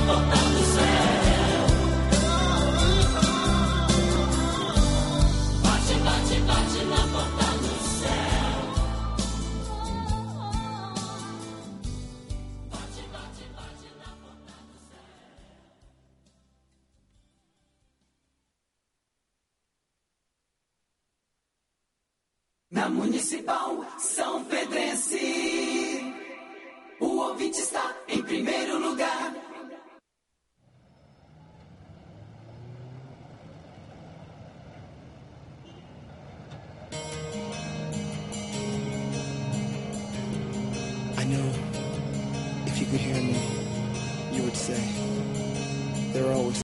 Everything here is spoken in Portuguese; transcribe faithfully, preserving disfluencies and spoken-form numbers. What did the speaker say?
Na Municipal São Pedrense, o ouvinte está em primeiro lugar. I know if you could hear me, you would say, there are always